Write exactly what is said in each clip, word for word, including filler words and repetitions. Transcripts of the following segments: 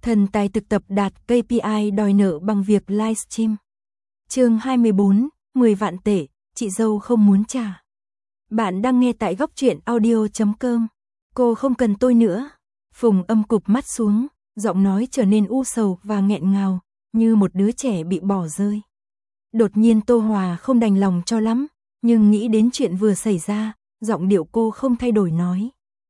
Thần tài thực tập đạt ca pê i đòi nợ bằng việc livestream. Chương hai mươi bốn, mười vạn tệ, chị dâu không muốn trả. Bạn đang nghe tại góc truyện audio chấm com. Cô không cần tôi nữa. Phùng Âm cụp mắt xuống, giọng nói trở nên u sầu và nghẹn ngào, như một đứa trẻ bị bỏ rơi. Đột nhiên Tô Hòa không đành lòng cho lắm, nhưng nghĩ đến chuyện vừa xảy ra, giọng điệu cô không thay đổi nói.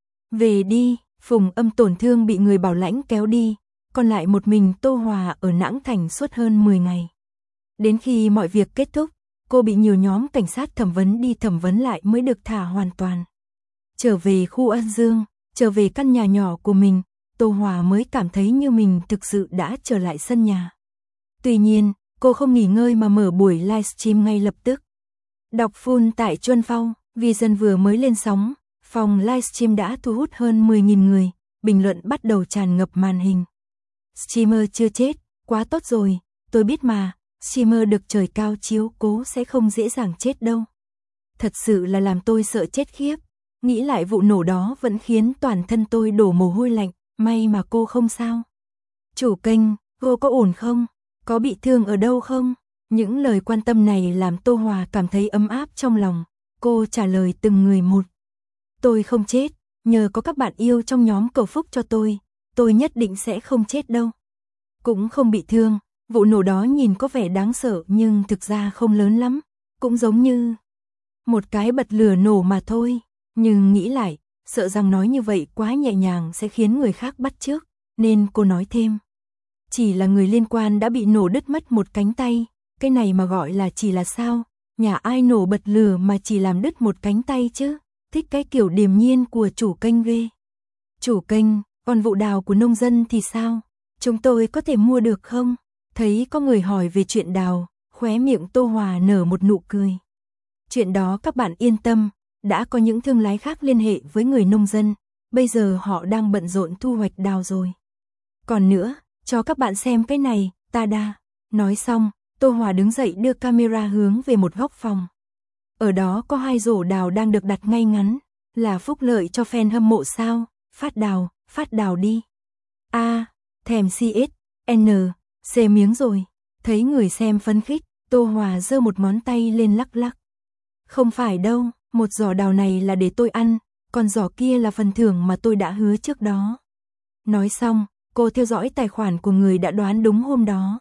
Về đi. Phùng Âm tổn thương bị người bảo lãnh kéo đi, còn lại một mình Tô Hòa ở Nãng Thành suốt hơn mười ngày. Đến khi mọi việc kết thúc, cô bị nhiều nhóm cảnh sát thẩm vấn đi thẩm vấn lại mới được thả hoàn toàn. Trở về khu Ân Dương, trở về căn nhà nhỏ của mình, Tô Hòa mới cảm thấy như mình thực sự đã trở lại sân nhà. Tuy nhiên, cô không nghỉ ngơi mà mở buổi livestream ngay lập tức. Đọc full tại Chuân Phong, Vision vừa mới lên sóng, phòng livestream đã thu hút hơn mười nghìn người, bình luận bắt đầu tràn ngập màn hình. Streamer chưa chết, quá tốt rồi, tôi biết mà, streamer được trời cao chiếu cố sẽ không dễ dàng chết đâu. Thật sự là làm tôi sợ chết khiếp, nghĩ lại vụ nổ đó vẫn khiến toàn thân tôi đổ mồ hôi lạnh, may mà cô không sao. Chủ kênh, cô có ổn không? Có bị thương ở đâu không? Những lời quan tâm này làm Tô Hòa cảm thấy ấm áp trong lòng, cô trả lời từng người một. Tôi không chết, nhờ có các bạn yêu trong nhóm cầu phúc cho tôi, tôi nhất định sẽ không chết đâu. Cũng không bị thương, vụ nổ đó nhìn có vẻ đáng sợ nhưng thực ra không lớn lắm, cũng giống như một cái bật lửa nổ mà thôi. Nhưng nghĩ lại, sợ rằng nói như vậy quá nhẹ nhàng sẽ khiến người khác bắt chước, nên cô nói thêm. Chỉ là người liên quan đã bị nổ đứt mất một cánh tay, cái này mà gọi là chỉ là sao, nhà ai nổ bật lửa mà chỉ làm đứt một cánh tay chứ, thích cái kiểu điềm nhiên của chủ kênh ghê. Chủ kênh, còn vụ đào của nông dân thì sao? Chúng tôi có thể mua được không? Thấy có người hỏi về chuyện đào, khóe miệng Tô Hòa nở một nụ cười. Chuyện đó các bạn yên tâm, đã có những thương lái khác liên hệ với người nông dân, bây giờ họ đang bận rộn thu hoạch đào rồi. Còn nữa, cho các bạn xem cái này, ta đa. Nói xong, Tô Hòa đứng dậy đưa camera hướng về một góc phòng. Ở đó có hai rổ đào đang được đặt ngay ngắn, là phúc lợi cho fan hâm mộ sao, phát đào, phát đào đi. A, thèm xê ét, N, C miếng rồi, thấy người xem phấn khích, Tô Hòa giơ một ngón tay lên lắc lắc. Không phải đâu, một giỏ đào này là để tôi ăn, còn giỏ kia là phần thưởng mà tôi đã hứa trước đó. Nói xong, cô theo dõi tài khoản của người đã đoán đúng hôm đó.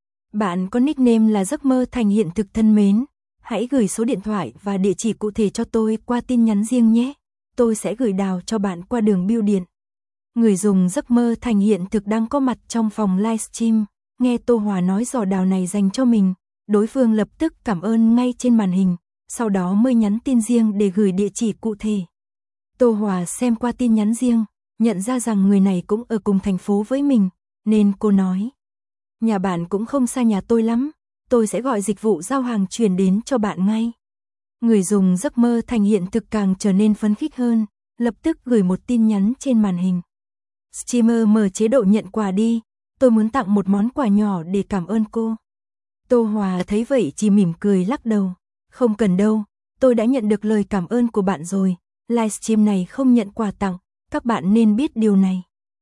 Bạn có nickname là giấc mơ thành hiện thực thân mến. Hãy gửi số điện thoại và địa chỉ cụ thể cho tôi qua tin nhắn riêng nhé. Tôi sẽ gửi đào cho bạn qua đường bưu điện. Người dùng giấc mơ thành hiện thực đang có mặt trong phòng livestream, nghe Tô Hòa nói giỏ đào này dành cho mình, đối phương lập tức cảm ơn ngay trên màn hình, sau đó mới nhắn tin riêng để gửi địa chỉ cụ thể. Tô Hòa xem qua tin nhắn riêng, nhận ra rằng người này cũng ở cùng thành phố với mình, nên cô nói. Nhà bạn cũng không xa nhà tôi lắm. Tôi sẽ gọi dịch vụ giao hàng chuyển đến cho bạn ngay. Người dùng giấc mơ thành hiện thực càng trở nên phấn khích hơn, lập tức gửi một tin nhắn trên màn hình. Streamer mở chế độ nhận quà đi, tôi muốn tặng một món quà nhỏ để cảm ơn cô. Tô Hòa thấy vậy chỉ mỉm cười lắc đầu. Không cần đâu, tôi đã nhận được lời cảm ơn của bạn rồi, livestream này không nhận quà tặng, các bạn nên biết điều này.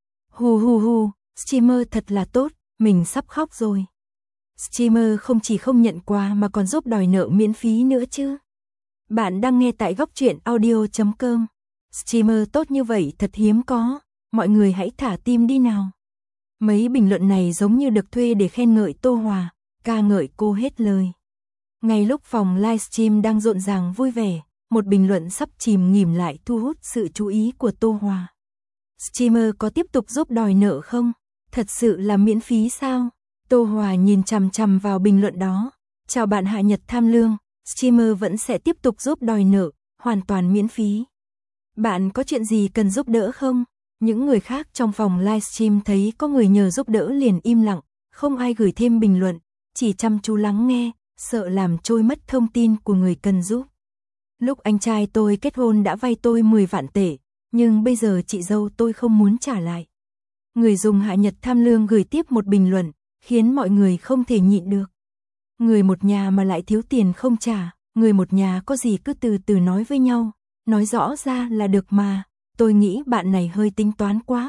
Hu hu hu, streamer thật là tốt, mình sắp khóc rồi. Streamer không chỉ không nhận quà mà còn giúp đòi nợ miễn phí nữa chứ. Bạn đang nghe tại góc truyện audio chấm com. Streamer tốt như vậy thật hiếm có, mọi người hãy thả tim đi nào. Mấy bình luận này giống như được thuê để khen ngợi Tô Hòa, ca ngợi cô hết lời. Ngay lúc phòng livestream đang rộn ràng vui vẻ, một bình luận sắp chìm nghỉm lại thu hút sự chú ý của Tô Hòa. Streamer có tiếp tục giúp đòi nợ không? Thật sự là miễn phí sao? Tô Hòa nhìn chằm chằm vào bình luận đó. Chào bạn Hạ Nhật Tham Lương, streamer vẫn sẽ tiếp tục giúp đòi nợ, hoàn toàn miễn phí. Bạn có chuyện gì cần giúp đỡ không? Những người khác trong phòng livestream thấy có người nhờ giúp đỡ liền im lặng, không ai gửi thêm bình luận, chỉ chăm chú lắng nghe, sợ làm trôi mất thông tin của người cần giúp. Lúc anh trai tôi kết hôn đã vay tôi mười vạn tệ, nhưng bây giờ chị dâu tôi không muốn trả lại. Người dùng Hạ Nhật Tham Lương gửi tiếp một bình luận, khiến mọi người không thể nhịn được. Người một nhà mà lại thiếu tiền không trả, người một nhà có gì cứ từ từ nói với nhau, nói rõ ra là được mà, tôi nghĩ bạn này hơi tính toán quá,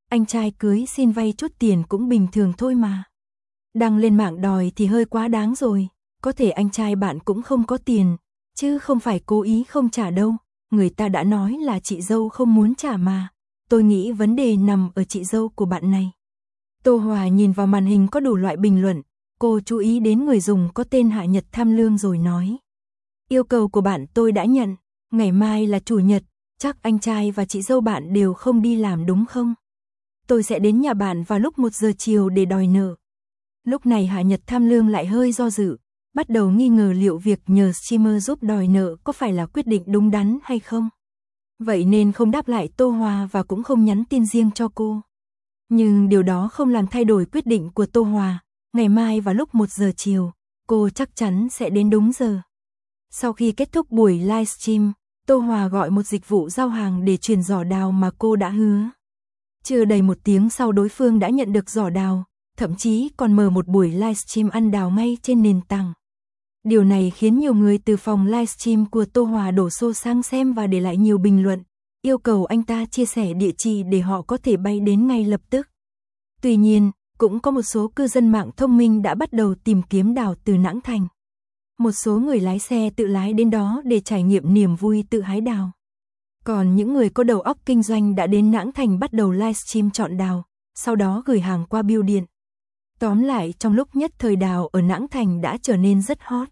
anh trai cưới xin vay chút tiền cũng bình thường thôi mà. Đăng lên mạng đòi thì hơi quá đáng rồi, có thể anh trai bạn cũng không có tiền, chứ không phải cố ý không trả đâu, người ta đã nói là chị dâu không muốn trả mà, tôi nghĩ vấn đề nằm ở chị dâu của bạn này. Tô Hòa nhìn vào màn hình có đủ loại bình luận, cô chú ý đến người dùng có tên Hạ Nhật Tham Lương rồi nói. Yêu cầu của bạn tôi đã nhận, ngày mai là chủ nhật, chắc anh trai và chị dâu bạn đều không đi làm đúng không? Tôi sẽ đến nhà bạn vào lúc một giờ chiều để đòi nợ. Lúc này Hạ Nhật Tham Lương lại hơi do dự, bắt đầu nghi ngờ liệu việc nhờ streamer giúp đòi nợ có phải là quyết định đúng đắn hay không. Vậy nên không đáp lại Tô Hòa và cũng không nhắn tin riêng cho cô. Nhưng điều đó không làm thay đổi quyết định của Tô Hòa, ngày mai vào lúc một giờ chiều, cô chắc chắn sẽ đến đúng giờ. Sau khi kết thúc buổi livestream, Tô Hòa gọi một dịch vụ giao hàng để truyền giỏ đào mà cô đã hứa. Chưa đầy một tiếng sau đối phương đã nhận được giỏ đào, thậm chí còn mở một buổi livestream ăn đào ngay trên nền tảng. Điều này khiến nhiều người từ phòng livestream của Tô Hòa đổ xô sang xem và để lại nhiều bình luận, yêu cầu anh ta chia sẻ địa chỉ để họ có thể bay đến ngay lập tức. Tuy nhiên, cũng có một số cư dân mạng thông minh đã bắt đầu tìm kiếm đào từ Nãng Thành. Một số người lái xe tự lái đến đó để trải nghiệm niềm vui tự hái đào. Còn những người có đầu óc kinh doanh đã đến Nãng Thành bắt đầu livestream chọn đào, sau đó gửi hàng qua bưu điện. Tóm lại trong lúc nhất thời đào ở Nãng Thành đã trở nên rất hot.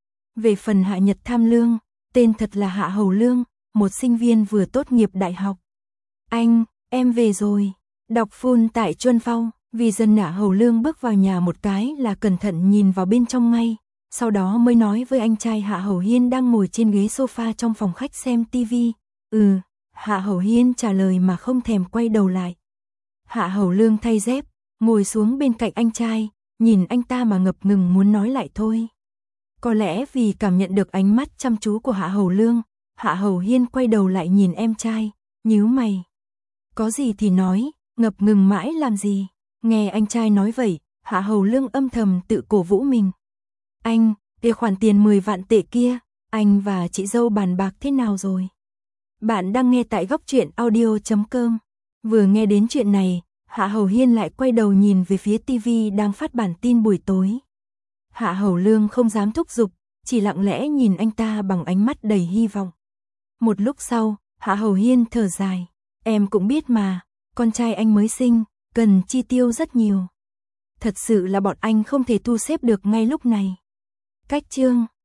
Về phần Hạ Nhật Tham Lương, tên thật là Hạ Hầu Lương, một sinh viên vừa tốt nghiệp đại học. Anh, em về rồi. Đọc full tại Chuân Phong, vì dân Hạ Hầu Lương bước vào nhà một cái là cẩn thận nhìn vào bên trong ngay, sau đó mới nói với anh trai Hạ Hầu Hiên đang ngồi trên ghế sofa trong phòng khách xem tivi. Ừ, Hạ Hầu Hiên trả lời mà không thèm quay đầu lại. Hạ Hầu Lương thay dép, ngồi xuống bên cạnh anh trai, nhìn anh ta mà ngập ngừng muốn nói lại thôi. Có lẽ vì cảm nhận được ánh mắt chăm chú của Hạ Hầu Lương, Hạ Hầu Hiên quay đầu lại nhìn em trai, nhíu mày. Có gì thì nói, ngập ngừng mãi làm gì? Nghe anh trai nói vậy, Hạ Hầu Lương âm thầm tự cổ vũ mình. Anh, cái khoản tiền mười vạn tệ kia, anh và chị dâu bàn bạc thế nào rồi? Bạn đang nghe tại góc truyện audio chấm com. Vừa nghe đến chuyện này, Hạ Hầu Hiên lại quay đầu nhìn về phía tivi đang phát bản tin buổi tối. Hạ Hầu Lương không dám thúc giục, chỉ lặng lẽ nhìn anh ta bằng ánh mắt đầy hy vọng. Một lúc sau, Hạ Hầu Hiên thở dài. Em cũng biết mà, con trai anh mới sinh, cần chi tiêu rất nhiều. Thật sự là bọn anh không thể thu xếp được ngay lúc này. Cách chương